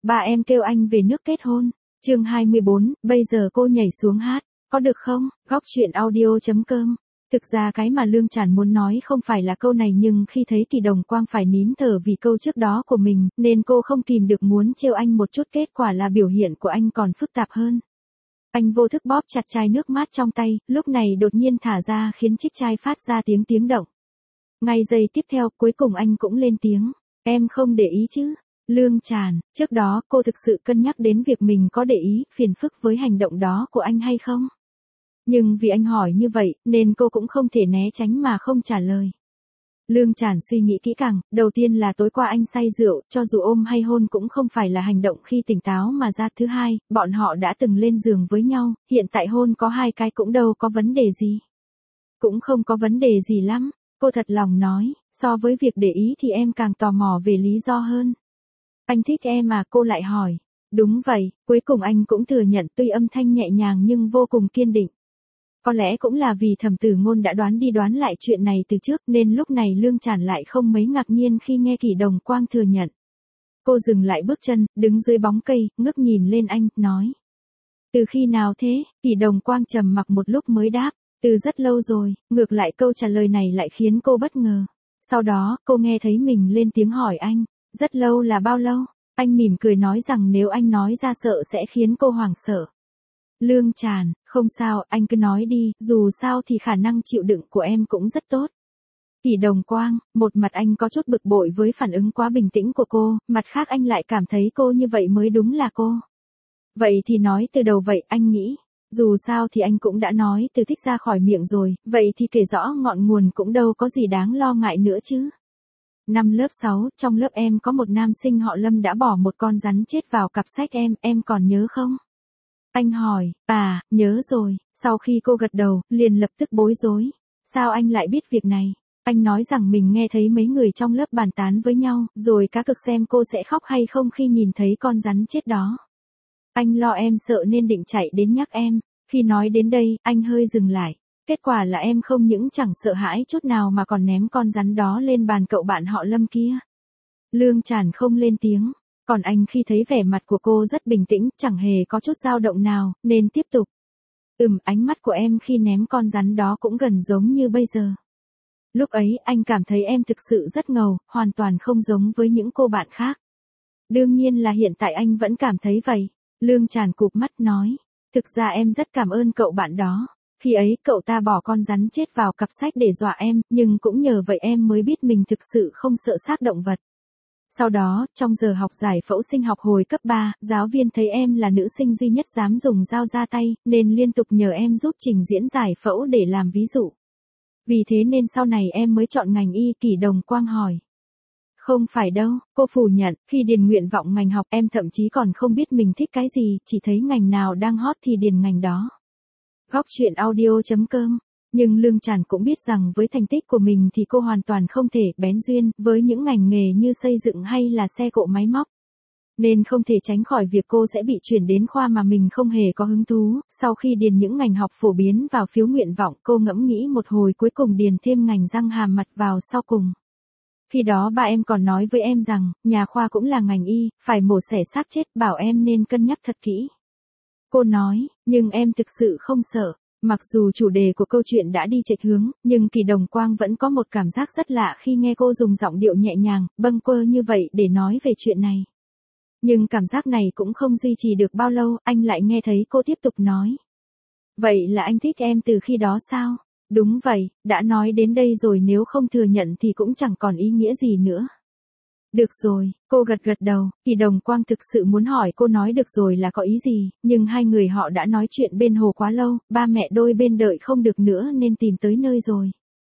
ba em kêu anh về nước kết hôn. Chương 24, bây giờ cô nhảy xuống hát, có được không? Góc truyện audio.com. Thực ra cái mà Lương Tràn muốn nói không phải là câu này, nhưng khi thấy Kỳ Đồng Quang phải nín thở vì câu trước đó của mình, nên cô không kìm được muốn trêu anh một chút, kết quả là biểu hiện của anh còn phức tạp hơn. Anh vô thức bóp chặt chai nước mát trong tay, lúc này đột nhiên thả ra khiến chiếc chai phát ra tiếng động. Ngay giây tiếp theo, cuối cùng anh cũng lên tiếng, em không để ý chứ? Lương Tràn, trước đó cô thực sự cân nhắc đến việc mình có để ý, phiền phức với hành động đó của anh hay không? Nhưng vì anh hỏi như vậy, nên cô cũng không thể né tránh mà không trả lời. Lương Tràn suy nghĩ kỹ càng, đầu tiên là tối qua anh say rượu, cho dù ôm hay hôn cũng không phải là hành động khi tỉnh táo mà ra. Thứ hai, bọn họ đã từng lên giường với nhau, hiện tại hôn có 2 cái cũng đâu có vấn đề gì. Cũng không có vấn đề gì lắm, cô thật lòng nói, so với việc để ý thì em càng tò mò về lý do hơn. Anh thích em à? Cô lại hỏi. Đúng vậy, cuối cùng anh cũng thừa nhận, tuy âm thanh nhẹ nhàng nhưng vô cùng kiên định. Có lẽ cũng là vì Thẩm Tử Ngôn đã đoán đi đoán lại chuyện này từ trước, nên lúc này Lương Tràn lại không mấy ngạc nhiên khi nghe Kỳ Đồng Quang thừa nhận. Cô dừng lại bước chân, đứng dưới bóng cây, ngước nhìn lên anh, nói. Từ khi nào thế? Kỳ Đồng Quang trầm mặc một lúc mới đáp. Từ rất lâu rồi. Ngược lại câu trả lời này lại khiến cô bất ngờ. Sau đó, cô nghe thấy mình lên tiếng hỏi anh. Rất lâu là bao lâu? Anh mỉm cười nói rằng nếu anh nói ra sợ sẽ khiến cô hoảng sợ. Lương Tràn, không sao, anh cứ nói đi, dù sao thì khả năng chịu đựng của em cũng rất tốt. Kỳ Đồng Quang, một mặt anh có chút bực bội với phản ứng quá bình tĩnh của cô, mặt khác anh lại cảm thấy cô như vậy mới đúng là cô. Vậy thì nói từ đầu vậy, anh nghĩ. Dù sao thì anh cũng đã nói từ thích ra khỏi miệng rồi, vậy thì kể rõ ngọn nguồn cũng đâu có gì đáng lo ngại nữa chứ. Năm lớp 6, trong lớp em có một nam sinh họ Lâm đã bỏ một con rắn chết vào cặp sách em còn nhớ không? Anh hỏi, nhớ rồi. Sau khi cô gật đầu, liền lập tức bối rối. Sao anh lại biết việc này? Anh nói rằng mình nghe thấy mấy người trong lớp bàn tán với nhau, rồi cá cược xem cô sẽ khóc hay không khi nhìn thấy con rắn chết đó. Anh lo em sợ nên định chạy đến nhắc em. Khi nói đến đây, anh hơi dừng lại. Kết quả là em không những chẳng sợ hãi chút nào mà còn ném con rắn đó lên bàn cậu bạn họ Lâm kia. Lương Tràn không lên tiếng. Còn anh khi thấy vẻ mặt của cô rất bình tĩnh, chẳng hề có chút dao động nào, nên tiếp tục. Ánh mắt của em khi ném con rắn đó cũng gần giống như bây giờ. Lúc ấy anh cảm thấy em thực sự rất ngầu, hoàn toàn không giống với những cô bạn khác. Đương nhiên là hiện tại anh vẫn cảm thấy vậy. Lương Tràn cụp mắt nói. Thực ra em rất cảm ơn cậu bạn đó. Khi ấy cậu ta bỏ con rắn chết vào cặp sách để dọa em, nhưng cũng nhờ vậy em mới biết mình thực sự không sợ xác động vật. Sau đó, trong giờ học giải phẫu sinh học hồi cấp 3, giáo viên thấy em là nữ sinh duy nhất dám dùng dao ra tay, nên liên tục nhờ em giúp trình diễn giải phẫu để làm ví dụ. Vì thế nên sau này em mới chọn ngành y. Kỳ Đồng Quang hỏi. Không phải đâu, cô phủ nhận, khi điền nguyện vọng ngành học em thậm chí còn không biết mình thích cái gì, chỉ thấy ngành nào đang hot thì điền ngành đó. Góc truyện audio.com. Nhưng Lương Tràn cũng biết rằng với thành tích của mình thì cô hoàn toàn không thể bén duyên với những ngành nghề như xây dựng hay là xe cộ máy móc. Nên không thể tránh khỏi việc cô sẽ bị chuyển đến khoa mà mình không hề có hứng thú. Sau khi điền những ngành học phổ biến vào phiếu nguyện vọng, cô ngẫm nghĩ một hồi cuối cùng điền thêm ngành răng hàm mặt vào sau cùng. Khi đó ba em còn nói với em rằng, nhà khoa cũng là ngành y, phải mổ xẻ xác chết, bảo em nên cân nhắc thật kỹ. Cô nói, nhưng em thực sự không sợ. Mặc dù chủ đề của câu chuyện đã đi chệch hướng, nhưng Kỳ Đồng Quang vẫn có một cảm giác rất lạ khi nghe cô dùng giọng điệu nhẹ nhàng, bâng quơ như vậy để nói về chuyện này. Nhưng cảm giác này cũng không duy trì được bao lâu, anh lại nghe thấy cô tiếp tục nói. Vậy là anh thích em từ khi đó sao? Đúng vậy, đã nói đến đây rồi, nếu không thừa nhận thì cũng chẳng còn ý nghĩa gì nữa. Được rồi, cô gật đầu. Kỳ Đồng Quang thực sự muốn hỏi cô nói được rồi là có ý gì, nhưng hai người họ đã nói chuyện bên hồ quá lâu, ba mẹ đôi bên đợi không được nữa nên tìm tới nơi rồi.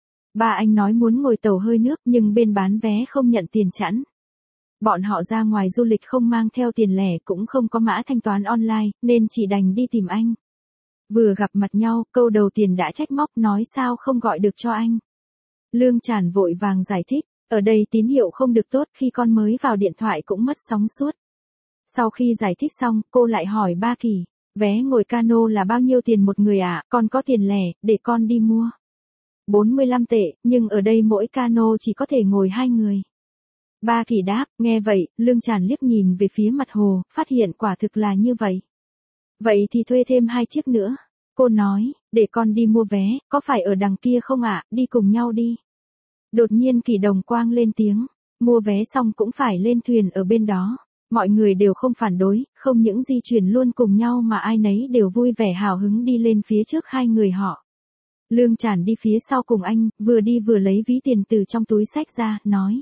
Ba anh nói muốn ngồi tàu hơi nước nhưng bên bán vé không nhận tiền chẵn. Bọn họ ra ngoài du lịch không mang theo tiền lẻ, cũng không có mã thanh toán online, nên chỉ đành đi tìm anh. Vừa gặp mặt nhau, câu đầu tiền đã trách móc, nói sao không gọi được cho anh. Lương Tràn vội vàng giải thích. Ở đây tín hiệu không được tốt, khi con mới vào điện thoại cũng mất sóng suốt. Sau khi giải thích xong, cô lại hỏi ba Kỳ, vé ngồi cano là bao nhiêu tiền một người ạ? Con có tiền lẻ, để con đi mua. 45 tệ, nhưng ở đây mỗi cano chỉ có thể ngồi 2 người. Ba Kỳ đáp, nghe vậy, Lương Tràn liếc nhìn về phía mặt hồ, phát hiện quả thực là như vậy. Vậy thì thuê thêm 2 chiếc nữa. Cô nói, để con đi mua vé, có phải ở đằng kia không ạ, đi cùng nhau đi. Đột nhiên Kỳ Đồng Quang lên tiếng, mua vé xong cũng phải lên thuyền ở bên đó. Mọi người đều không phản đối, không những di chuyển luôn cùng nhau mà ai nấy đều vui vẻ hào hứng đi lên phía trước hai người họ. Lương Tràn đi phía sau cùng anh, vừa đi vừa lấy ví tiền từ trong túi xách ra, nói.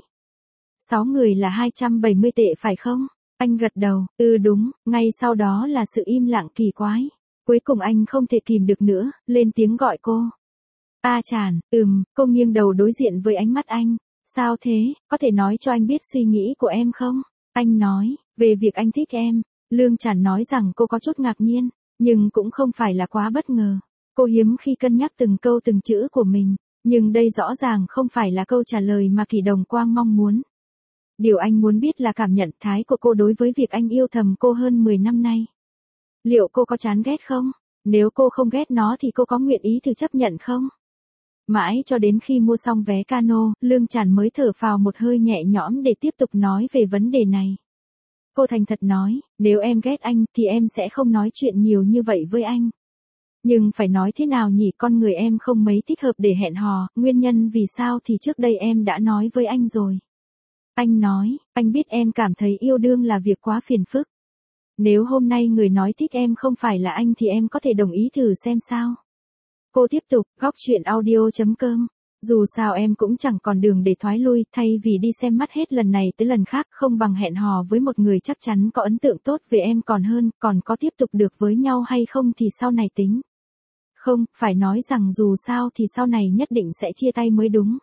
6 người là 270 tệ phải không? Anh gật đầu, đúng, ngay sau đó là sự im lặng kỳ quái. Cuối cùng anh không thể kìm được nữa, lên tiếng gọi cô. A Tràn, cô nghiêng đầu đối diện với ánh mắt anh. Sao thế, có thể nói cho anh biết suy nghĩ của em không? Anh nói, về việc anh thích em. Lương Tràn nói rằng cô có chút ngạc nhiên, nhưng cũng không phải là quá bất ngờ. Cô hiếm khi cân nhắc từng câu từng chữ của mình, nhưng đây rõ ràng không phải là câu trả lời mà Kỳ Đồng Quang mong muốn. Điều anh muốn biết là cảm nhận thái của cô đối với việc anh yêu thầm cô hơn 10 năm nay. Liệu cô có chán ghét không? Nếu cô không ghét nó thì cô có nguyện ý thử chấp nhận không? Mãi cho đến khi mua xong vé cano, Lương Tràn mới thở phào một hơi nhẹ nhõm để tiếp tục nói về vấn đề này. Cô thành thật nói, nếu em ghét anh thì em sẽ không nói chuyện nhiều như vậy với anh. Nhưng phải nói thế nào nhỉ, con người em không mấy thích hợp để hẹn hò, nguyên nhân vì sao thì trước đây em đã nói với anh rồi. Anh nói, anh biết em cảm thấy yêu đương là việc quá phiền phức. Nếu hôm nay người nói thích em không phải là anh thì em có thể đồng ý thử xem sao. Cô tiếp tục, góc chuyện audio.com. Dù sao em cũng chẳng còn đường để thoái lui, thay vì đi xem mắt hết lần này tới lần khác, không bằng hẹn hò với một người chắc chắn có ấn tượng tốt về em còn hơn, còn có tiếp tục được với nhau hay không thì sau này tính. Không, phải nói rằng dù sao thì sau này nhất định sẽ chia tay mới đúng.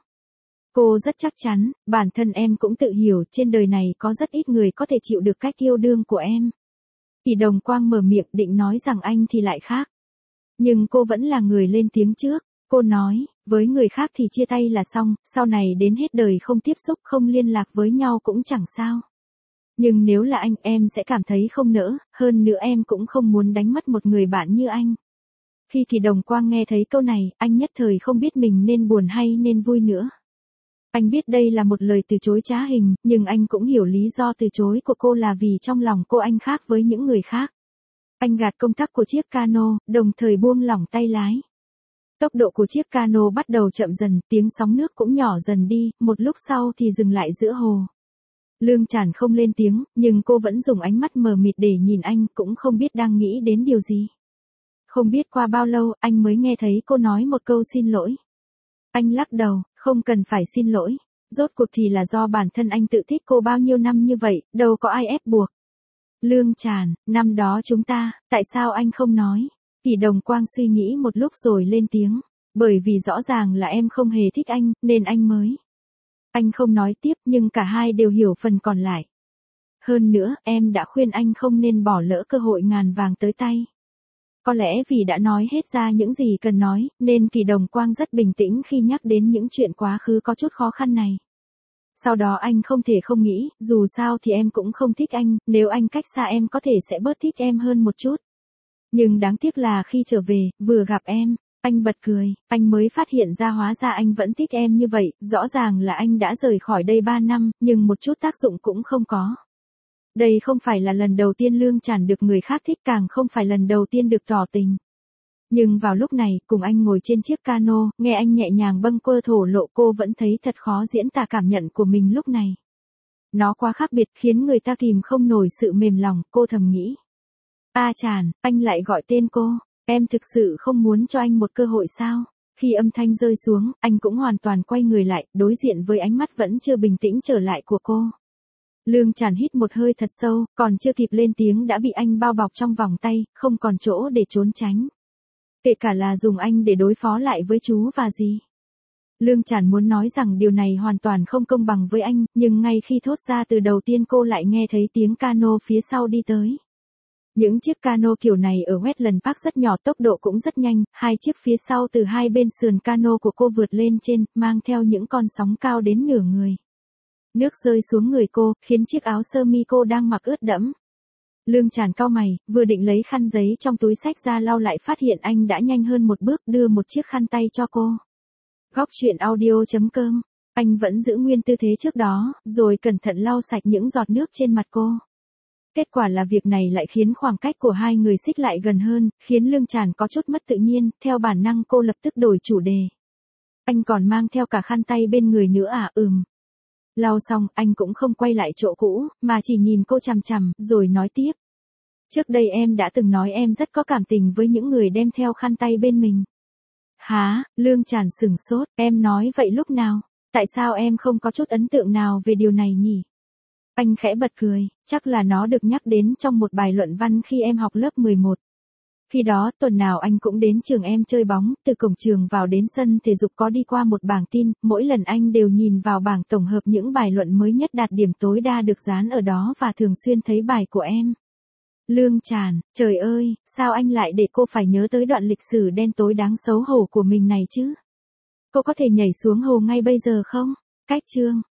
Cô rất chắc chắn, bản thân em cũng tự hiểu trên đời này có rất ít người có thể chịu được cách yêu đương của em. Kỳ Đồng Quang mở miệng định nói rằng anh thì lại khác. Nhưng cô vẫn là người lên tiếng trước. Cô nói, với người khác thì chia tay là xong, sau này đến hết đời không tiếp xúc không liên lạc với nhau cũng chẳng sao. Nhưng nếu là anh em sẽ cảm thấy không nỡ, hơn nữa em cũng không muốn đánh mất một người bạn như anh. Khi Kỳ Đồng Quang nghe thấy câu này, anh nhất thời không biết mình nên buồn hay nên vui nữa. Anh biết đây là một lời từ chối trá hình, nhưng anh cũng hiểu lý do từ chối của cô là vì trong lòng cô anh khác với những người khác. Anh gạt công tắc của chiếc cano, đồng thời buông lỏng tay lái. Tốc độ của chiếc cano bắt đầu chậm dần, tiếng sóng nước cũng nhỏ dần đi, một lúc sau thì dừng lại giữa hồ. Lương Tràn không lên tiếng, nhưng cô vẫn dùng ánh mắt mờ mịt để nhìn anh, cũng không biết đang nghĩ đến điều gì. Không biết qua bao lâu, anh mới nghe thấy cô nói một câu xin lỗi. Anh lắc đầu, không cần phải xin lỗi. Rốt cuộc thì là do bản thân anh tự thích cô bao nhiêu năm như vậy, đâu có ai ép buộc. Lương Tràn, năm đó chúng ta, tại sao anh không nói? Kỳ Đồng Quang suy nghĩ một lúc rồi lên tiếng. Bởi vì rõ ràng là em không hề thích anh, nên anh mới. Anh không nói tiếp nhưng cả hai đều hiểu phần còn lại. Hơn nữa, em đã khuyên anh không nên bỏ lỡ cơ hội ngàn vàng tới tay. Có lẽ vì đã nói hết ra những gì cần nói, nên Kỳ Đồng Quang rất bình tĩnh khi nhắc đến những chuyện quá khứ có chút khó khăn này. Sau đó anh không thể không nghĩ, dù sao thì em cũng không thích anh, nếu anh cách xa em có thể sẽ bớt thích em hơn một chút. Nhưng đáng tiếc là khi trở về, vừa gặp em, anh bật cười, anh mới phát hiện ra hóa ra anh vẫn thích em như vậy, rõ ràng là anh đã rời khỏi đây 3 năm, nhưng một chút tác dụng cũng không có. Đây không phải là lần đầu tiên Lương Tràn được người khác thích, càng không phải lần đầu tiên được tỏ tình. Nhưng vào lúc này, cùng anh ngồi trên chiếc cano, nghe anh nhẹ nhàng bâng quơ thổ lộ, cô vẫn thấy thật khó diễn tả cảm nhận của mình lúc này. Nó quá khác biệt khiến người ta kìm không nổi sự mềm lòng, cô thầm nghĩ. A Tràn, anh lại gọi tên cô, em thực sự không muốn cho anh một cơ hội sao? Khi âm thanh rơi xuống, anh cũng hoàn toàn quay người lại, đối diện với ánh mắt vẫn chưa bình tĩnh trở lại của cô. Lương Tràn hít một hơi thật sâu, còn chưa kịp lên tiếng đã bị anh bao bọc trong vòng tay, không còn chỗ để trốn tránh. Kể cả là dùng anh để đối phó lại với chú và dì. Lương Tràn muốn nói rằng điều này hoàn toàn không công bằng với anh, nhưng ngay khi thốt ra từ đầu tiên cô lại nghe thấy tiếng cano phía sau đi tới. Những chiếc cano kiểu này ở Wetland Park rất nhỏ, tốc độ cũng rất nhanh, hai chiếc phía sau từ hai bên sườn cano của cô vượt lên trên, mang theo những con sóng cao đến nửa người. Nước rơi xuống người cô, khiến chiếc áo sơ mi cô đang mặc ướt đẫm. Lương Tràn cau mày, vừa định lấy khăn giấy trong túi xách ra lau lại phát hiện anh đã nhanh hơn một bước đưa một chiếc khăn tay cho cô. Góc chuyện audio.com Anh vẫn giữ nguyên tư thế trước đó, rồi cẩn thận lau sạch những giọt nước trên mặt cô. Kết quả là việc này lại khiến khoảng cách của hai người xích lại gần hơn, khiến Lương Tràn có chút mất tự nhiên, theo bản năng cô lập tức đổi chủ đề. Anh còn mang theo cả khăn tay bên người nữa à? Lau xong, anh cũng không quay lại chỗ cũ, mà chỉ nhìn cô chằm chằm, rồi nói tiếp. Trước đây em đã từng nói em rất có cảm tình với những người đem theo khăn tay bên mình. Hả? Lương Tràn sửng sốt, em nói vậy lúc nào? Tại sao em không có chút ấn tượng nào về điều này nhỉ? Anh khẽ bật cười, chắc là nó được nhắc đến trong một bài luận văn khi em học lớp 11. Khi đó, tuần nào anh cũng đến trường em chơi bóng, từ cổng trường vào đến sân thể dục có đi qua một bảng tin, mỗi lần anh đều nhìn vào bảng tổng hợp những bài luận mới nhất đạt điểm tối đa được dán ở đó và thường xuyên thấy bài của em. Lương Tràn, trời ơi, sao anh lại để cô phải nhớ tới đoạn lịch sử đen tối đáng xấu hổ của mình này chứ? Cô có thể nhảy xuống hồ ngay bây giờ không? Cách chương